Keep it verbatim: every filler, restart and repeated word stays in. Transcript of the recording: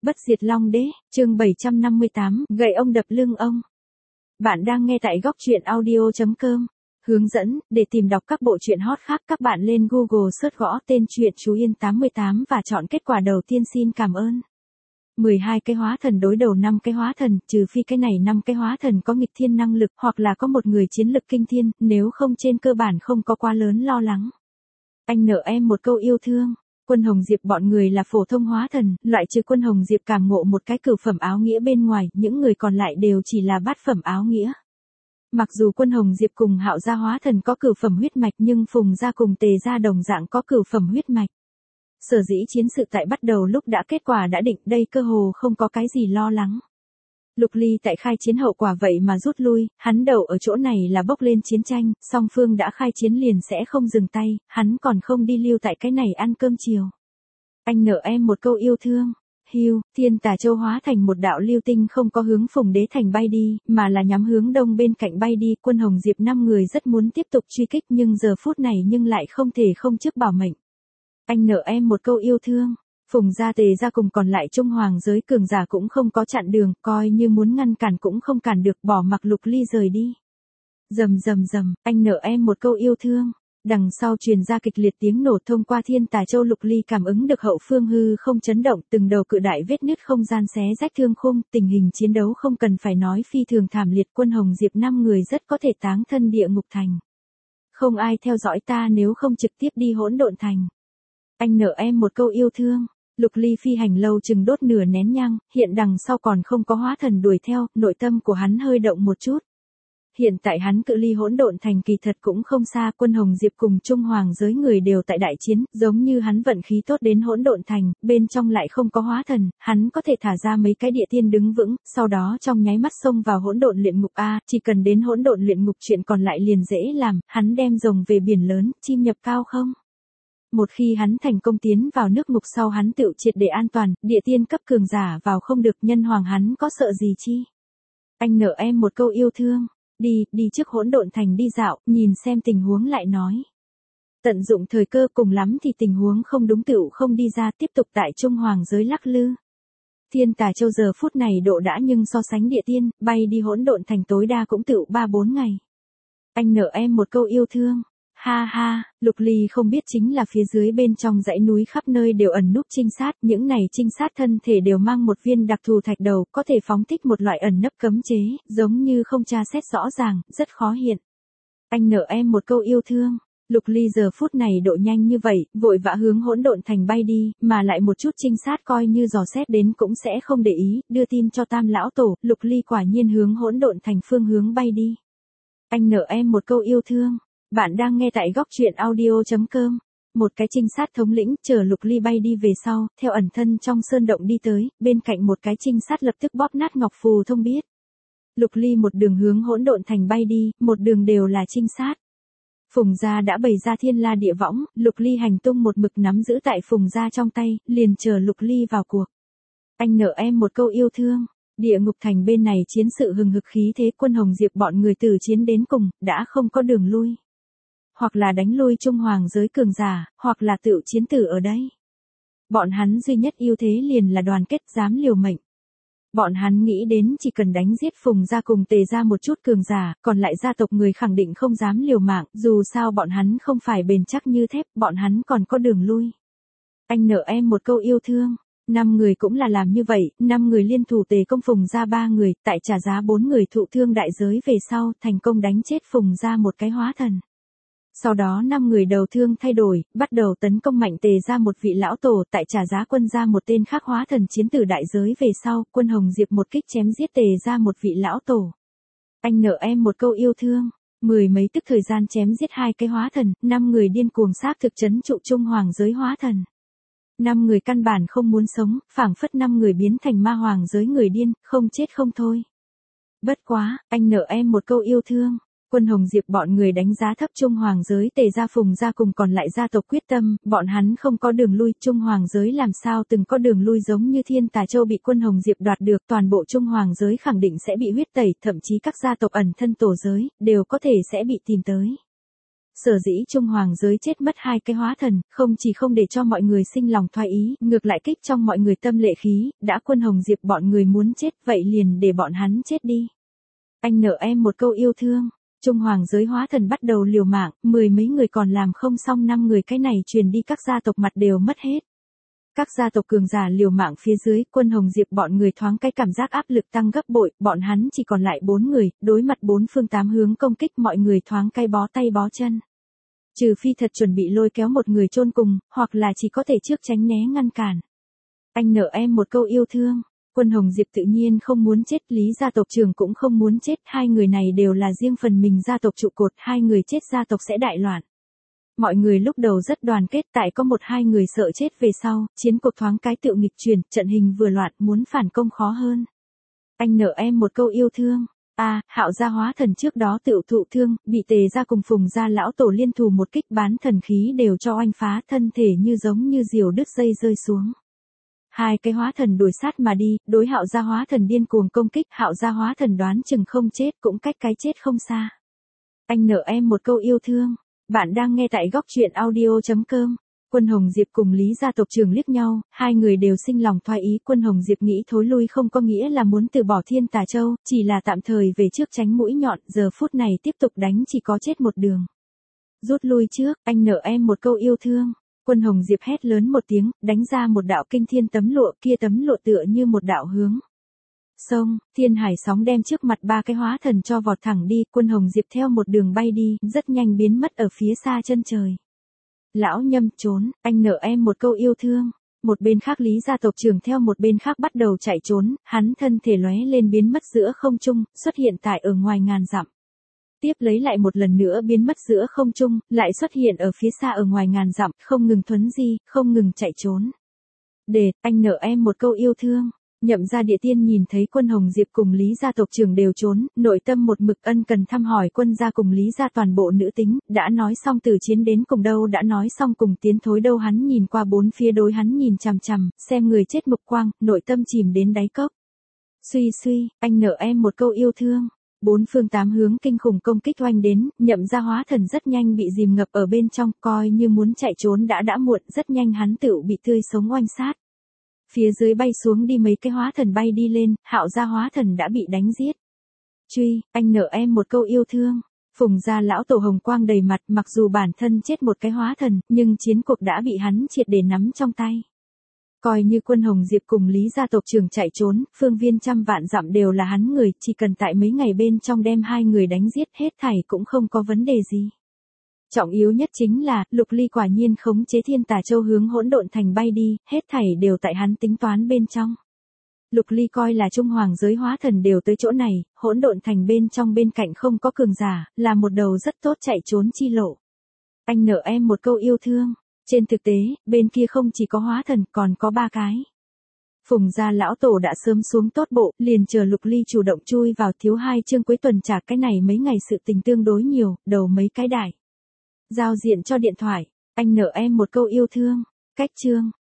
Bất diệt Long Đế, chương bảy trăm năm mươi tám, gậy ông đập lưng ông. Bạn đang nghe tại góc truyện audio chấm com. Hướng dẫn, để tìm đọc các bộ truyện hot khác các bạn lên Google search gõ tên truyện Chú Yên tám mươi tám và chọn kết quả đầu tiên xin cảm ơn. mười hai cái hóa thần đối đầu năm cái hóa thần, trừ phi cái này năm cái hóa thần có nghịch thiên năng lực hoặc là có một người chiến lực kinh thiên, nếu không trên cơ bản không có quá lớn lo lắng. Anh nợ em một câu yêu thương. Quân Hồng Diệp bọn người là phổ thông hóa thần, loại trừ Quân Hồng Diệp cảm ngộ một cái cửu phẩm áo nghĩa bên ngoài, những người còn lại đều chỉ là bát phẩm áo nghĩa. Mặc dù Quân Hồng Diệp cùng Hạo gia hóa thần có cửu phẩm huyết mạch nhưng Phùng gia cùng Tề gia đồng dạng có cửu phẩm huyết mạch. Sở dĩ chiến sự tại bắt đầu lúc đã kết quả đã định, đây cơ hồ không có cái gì lo lắng. Lục Ly tại khai chiến hậu quả vậy mà rút lui, hắn đầu ở chỗ này là bốc lên chiến tranh, song phương đã khai chiến liền sẽ không dừng tay, hắn còn không đi lưu tại cái này ăn cơm chiều. Anh nợ em một câu yêu thương. Hưu, Thiên Tà Châu hóa thành một đạo lưu tinh không có hướng Phùng Đế Thành bay đi, mà là nhắm hướng đông bên cạnh bay đi. Quân Hồng Diệp năm người rất muốn tiếp tục truy kích nhưng giờ phút này nhưng lại không thể không trước bảo mệnh. Anh nợ em một câu yêu thương. Phùng gia Tề gia cùng còn lại Trung Hoàng giới cường giả cũng không có chặn đường, coi như muốn ngăn cản cũng không cản được, bỏ mặc Lục Ly rời đi. Rầm rầm rầm, anh nợ em một câu yêu thương. Đằng sau truyền ra kịch liệt tiếng nổ, thông qua Thiên Tà Châu Lục Ly cảm ứng được hậu phương hư không chấn động, từng đầu cự đại vết nứt không gian xé rách thương khung, tình hình chiến đấu không cần phải nói phi thường thảm liệt. Quân Hồng Diệp năm người rất có thể táng thân địa ngục thành. Không ai theo dõi ta nếu không trực tiếp đi hỗn độn thành. Anh nợ em một câu yêu thương. Lục Ly phi hành lâu chừng đốt nửa nén nhang, hiện đằng sau còn không có hóa thần đuổi theo, nội tâm của hắn hơi động một chút. Hiện tại hắn cự ly hỗn độn thành kỳ thật cũng không xa, Quân Hồng Diệp cùng Trung Hoàng giới người đều tại đại chiến, giống như hắn vận khí tốt đến hỗn độn thành, bên trong lại không có hóa thần, hắn có thể thả ra mấy cái địa tiên đứng vững, sau đó trong nháy mắt xông vào hỗn độn luyện ngục a, chỉ cần đến hỗn độn luyện ngục chuyện còn lại liền dễ làm, hắn đem rồng về biển lớn, chim nhập cao không. Một khi hắn thành công tiến vào nước ngục sau hắn tự triệt để an toàn, địa tiên cấp cường giả vào không được, nhân hoàng hắn có sợ gì chi. Anh nợ em một câu yêu thương. Đi, đi trước hỗn độn thành đi dạo, nhìn xem tình huống lại nói. Tận dụng thời cơ, cùng lắm thì tình huống không đúng tựu không đi ra, tiếp tục tại Trung Hoàng giới lắc lư. Thiên Tà Châu giờ phút này độ đã nhưng so sánh địa tiên, bay đi hỗn độn thành tối đa cũng tựu ba bốn ngày. Anh nợ em một câu yêu thương. Ha ha, Lục Ly không biết chính là phía dưới bên trong dãy núi khắp nơi đều ẩn núp trinh sát, những này trinh sát thân thể đều mang một viên đặc thù thạch đầu, có thể phóng thích một loại ẩn nấp cấm chế, giống như không tra xét rõ ràng, rất khó hiện. Anh nợ em một câu yêu thương. Lục Ly giờ phút này độ nhanh như vậy, vội vã hướng hỗn độn thành bay đi, mà lại một chút trinh sát coi như dò xét đến cũng sẽ không để ý, đưa tin cho Tam lão tổ, Lục Ly quả nhiên hướng hỗn độn thành phương hướng bay đi. Anh nợ em một câu yêu thương. Bạn đang nghe tại góc truyện audio chấm com. Một cái trinh sát thống lĩnh chờ Lục Ly bay đi về sau, theo ẩn thân trong sơn động đi tới, bên cạnh một cái trinh sát lập tức bóp nát ngọc phù thông biết. Lục Ly một đường hướng hỗn độn thành bay đi, một đường đều là trinh sát. Phùng gia đã bày ra thiên la địa võng, Lục Ly hành tung một mực nắm giữ tại Phùng gia trong tay, liền chờ Lục Ly vào cuộc. Anh nợ em một câu yêu thương. Địa ngục thành bên này chiến sự hừng hực khí thế, Quân Hồng Diệp bọn người từ chiến đến cùng, đã không có đường lui. Hoặc là đánh lui Trung Hoàng giới cường giả, hoặc là tự chiến tử ở đây. Bọn hắn duy nhất ưu thế liền là đoàn kết dám liều mệnh. Bọn hắn nghĩ đến chỉ cần đánh giết Phùng gia cùng Tề gia một chút cường giả, còn lại gia tộc người khẳng định không dám liều mạng, dù sao bọn hắn không phải bền chắc như thép, bọn hắn còn có đường lui. Anh nợ em một câu yêu thương. Năm người cũng là làm như vậy, năm người liên thủ tề công Phùng gia ba người, tại trả giá bốn người thụ thương đại giới về sau, thành công đánh chết Phùng gia một cái hóa thần. Sau đó năm người đầu thương thay đổi, bắt đầu tấn công mạnh Tề gia một vị lão tổ, tại trả giá Quân gia một tên khác hóa thần chiến tử đại giới về sau, Quân Hồng Diệp một kích chém giết Tề gia một vị lão tổ. Anh nợ em một câu yêu thương. Mười mấy tức thời gian chém giết hai cái hóa thần, năm người điên cuồng xác thực trấn trụ Trung Hoàng giới hóa thần. Năm người căn bản không muốn sống, phảng phất năm người biến thành ma hoàng giới người điên, không chết không thôi. Bất quá, anh nợ em một câu yêu thương. Quân Hồng Diệp bọn người đánh giá thấp Trung Hoàng giới Tề gia Phùng gia cùng còn lại gia tộc quyết tâm, bọn hắn không có đường lui, Trung Hoàng giới làm sao từng có đường lui, giống như Thiên Tà Châu bị Quân Hồng Diệp đoạt được, toàn bộ Trung Hoàng giới khẳng định sẽ bị huyết tẩy, thậm chí các gia tộc ẩn thân tổ giới, đều có thể sẽ bị tìm tới. Sở dĩ Trung Hoàng giới chết mất hai cái hóa thần, không chỉ không để cho mọi người sinh lòng thoái ý, ngược lại kích trong mọi người tâm lệ khí, đã Quân Hồng Diệp bọn người muốn chết, vậy liền để bọn hắn chết đi. Anh nợ em một câu yêu thương. Trung Hoàng giới hóa thần bắt đầu liều mạng, mười mấy người còn làm không xong, năm người cái này truyền đi các gia tộc mặt đều mất hết. Các gia tộc cường giả liều mạng phía dưới, Quân Hồng Diệp bọn người thoáng cái cảm giác áp lực tăng gấp bội, bọn hắn chỉ còn lại bốn người, đối mặt bốn phương tám hướng công kích, mọi người thoáng cái bó tay bó chân. Trừ phi thật chuẩn bị lôi kéo một người chôn cùng, hoặc là chỉ có thể trước tránh né ngăn cản. Anh nợ em một câu yêu thương. Quân Hồng Diệp tự nhiên không muốn chết, Lý gia tộc trưởng cũng không muốn chết, hai người này đều là riêng phần mình gia tộc trụ cột, hai người chết gia tộc sẽ đại loạn. Mọi người lúc đầu rất đoàn kết, tại có một hai người sợ chết về sau, chiến cuộc thoáng cái tựu nghịch chuyển, trận hình vừa loạn, muốn phản công khó hơn. Anh nợ em một câu yêu thương. A, à, Hạo gia hóa thần trước đó tựu thụ thương, bị Tề gia cùng Phùng gia lão tổ liên thủ một kích bán thần khí đều cho oanh phá, thân thể như giống như diều đứt dây rơi xuống. Hai cái hóa thần đuổi sát mà đi, đối Hạo gia hóa thần điên cuồng công kích, Hạo gia hóa thần đoán chừng không chết, cũng cách cái chết không xa. Anh nợ em một câu yêu thương. Bạn đang nghe tại góc truyện audio chấm com. Quân Hồng Diệp cùng Lý gia tộc trưởng liếc nhau, hai người đều sinh lòng thoái ý. Quân Hồng Diệp nghĩ thối lui không có nghĩa là muốn từ bỏ Thiên Tà Châu, chỉ là tạm thời về trước tránh mũi nhọn, giờ phút này tiếp tục đánh chỉ có chết một đường. Rút lui trước, anh nợ em một câu yêu thương. Quân Hồng Diệp hét lớn một tiếng, đánh ra một đạo kinh thiên tấm lụa, kia tấm lụa tựa như một đạo hướng sông, thiên hải sóng đem trước mặt ba cái hóa thần cho vọt thẳng đi, Quân Hồng Diệp theo một đường bay đi, rất nhanh biến mất ở phía xa chân trời. Lão Nhâm trốn, anh nợ em một câu yêu thương. Một bên khác Lý gia tộc trưởng theo một bên khác bắt đầu chạy trốn, hắn thân thể lóe lên biến mất giữa không trung, xuất hiện tại ở ngoài ngàn dặm. Tiếp lấy lại một lần nữa biến mất giữa không trung, lại xuất hiện ở phía xa ở ngoài ngàn dặm, không ngừng thuấn di, không ngừng chạy trốn. Để, anh nợ em một câu yêu thương. Nhậm gia địa tiên nhìn thấy Quân Hồng Diệp cùng Lý gia tộc trưởng đều trốn, nội tâm một mực ân cần thăm hỏi Quân gia cùng Lý gia toàn bộ nữ tính, đã nói xong từ chiến đến cùng đâu, đã nói xong cùng tiến thối đâu, hắn nhìn qua bốn phía đối hắn nhìn chằm chằm, xem người chết mục quang, nội tâm chìm đến đáy cốc. Suy suy, anh nợ em một câu yêu thương. Bốn phương tám hướng kinh khủng công kích oanh đến, Nhậm gia hóa thần rất nhanh bị dìm ngập ở bên trong, coi như muốn chạy trốn đã đã muộn, rất nhanh hắn tựu bị tươi sống oanh sát. Phía dưới bay xuống đi mấy cái hóa thần bay đi lên, Hạo gia hóa thần đã bị đánh giết. Truy, anh nợ em một câu yêu thương. Phùng gia lão tổ hồng quang đầy mặt, mặc dù bản thân chết một cái hóa thần, nhưng chiến cuộc đã bị hắn triệt để nắm trong tay. Coi như Quân Hồng Diệp cùng Lý gia tộc trưởng chạy trốn, phương viên trăm vạn dặm đều là hắn người, chỉ cần tại mấy ngày bên trong đem hai người đánh giết hết thảy cũng không có vấn đề gì. Trọng yếu nhất chính là, Lục Ly quả nhiên khống chế Thiên Tà Châu hướng Hỗn Độn Thành bay đi, hết thảy đều tại hắn tính toán bên trong. Lục Ly coi là Trung Hoàng giới hóa thần đều tới chỗ này, Hỗn Độn Thành bên trong bên cạnh không có cường giả, là một đầu rất tốt chạy trốn chi lộ. Anh nợ em một câu yêu thương. Trên thực tế, bên kia không chỉ có hóa thần, còn có ba cái. Phùng gia lão tổ đã sớm xuống tốt bộ, liền chờ Lục Ly chủ động chui vào, thiếu hai chương cuối tuần trả cái này mấy ngày sự tình tương đối nhiều, đầu mấy cái đại giao diện cho điện thoại. Anh nợ em một câu yêu thương. Cách chương.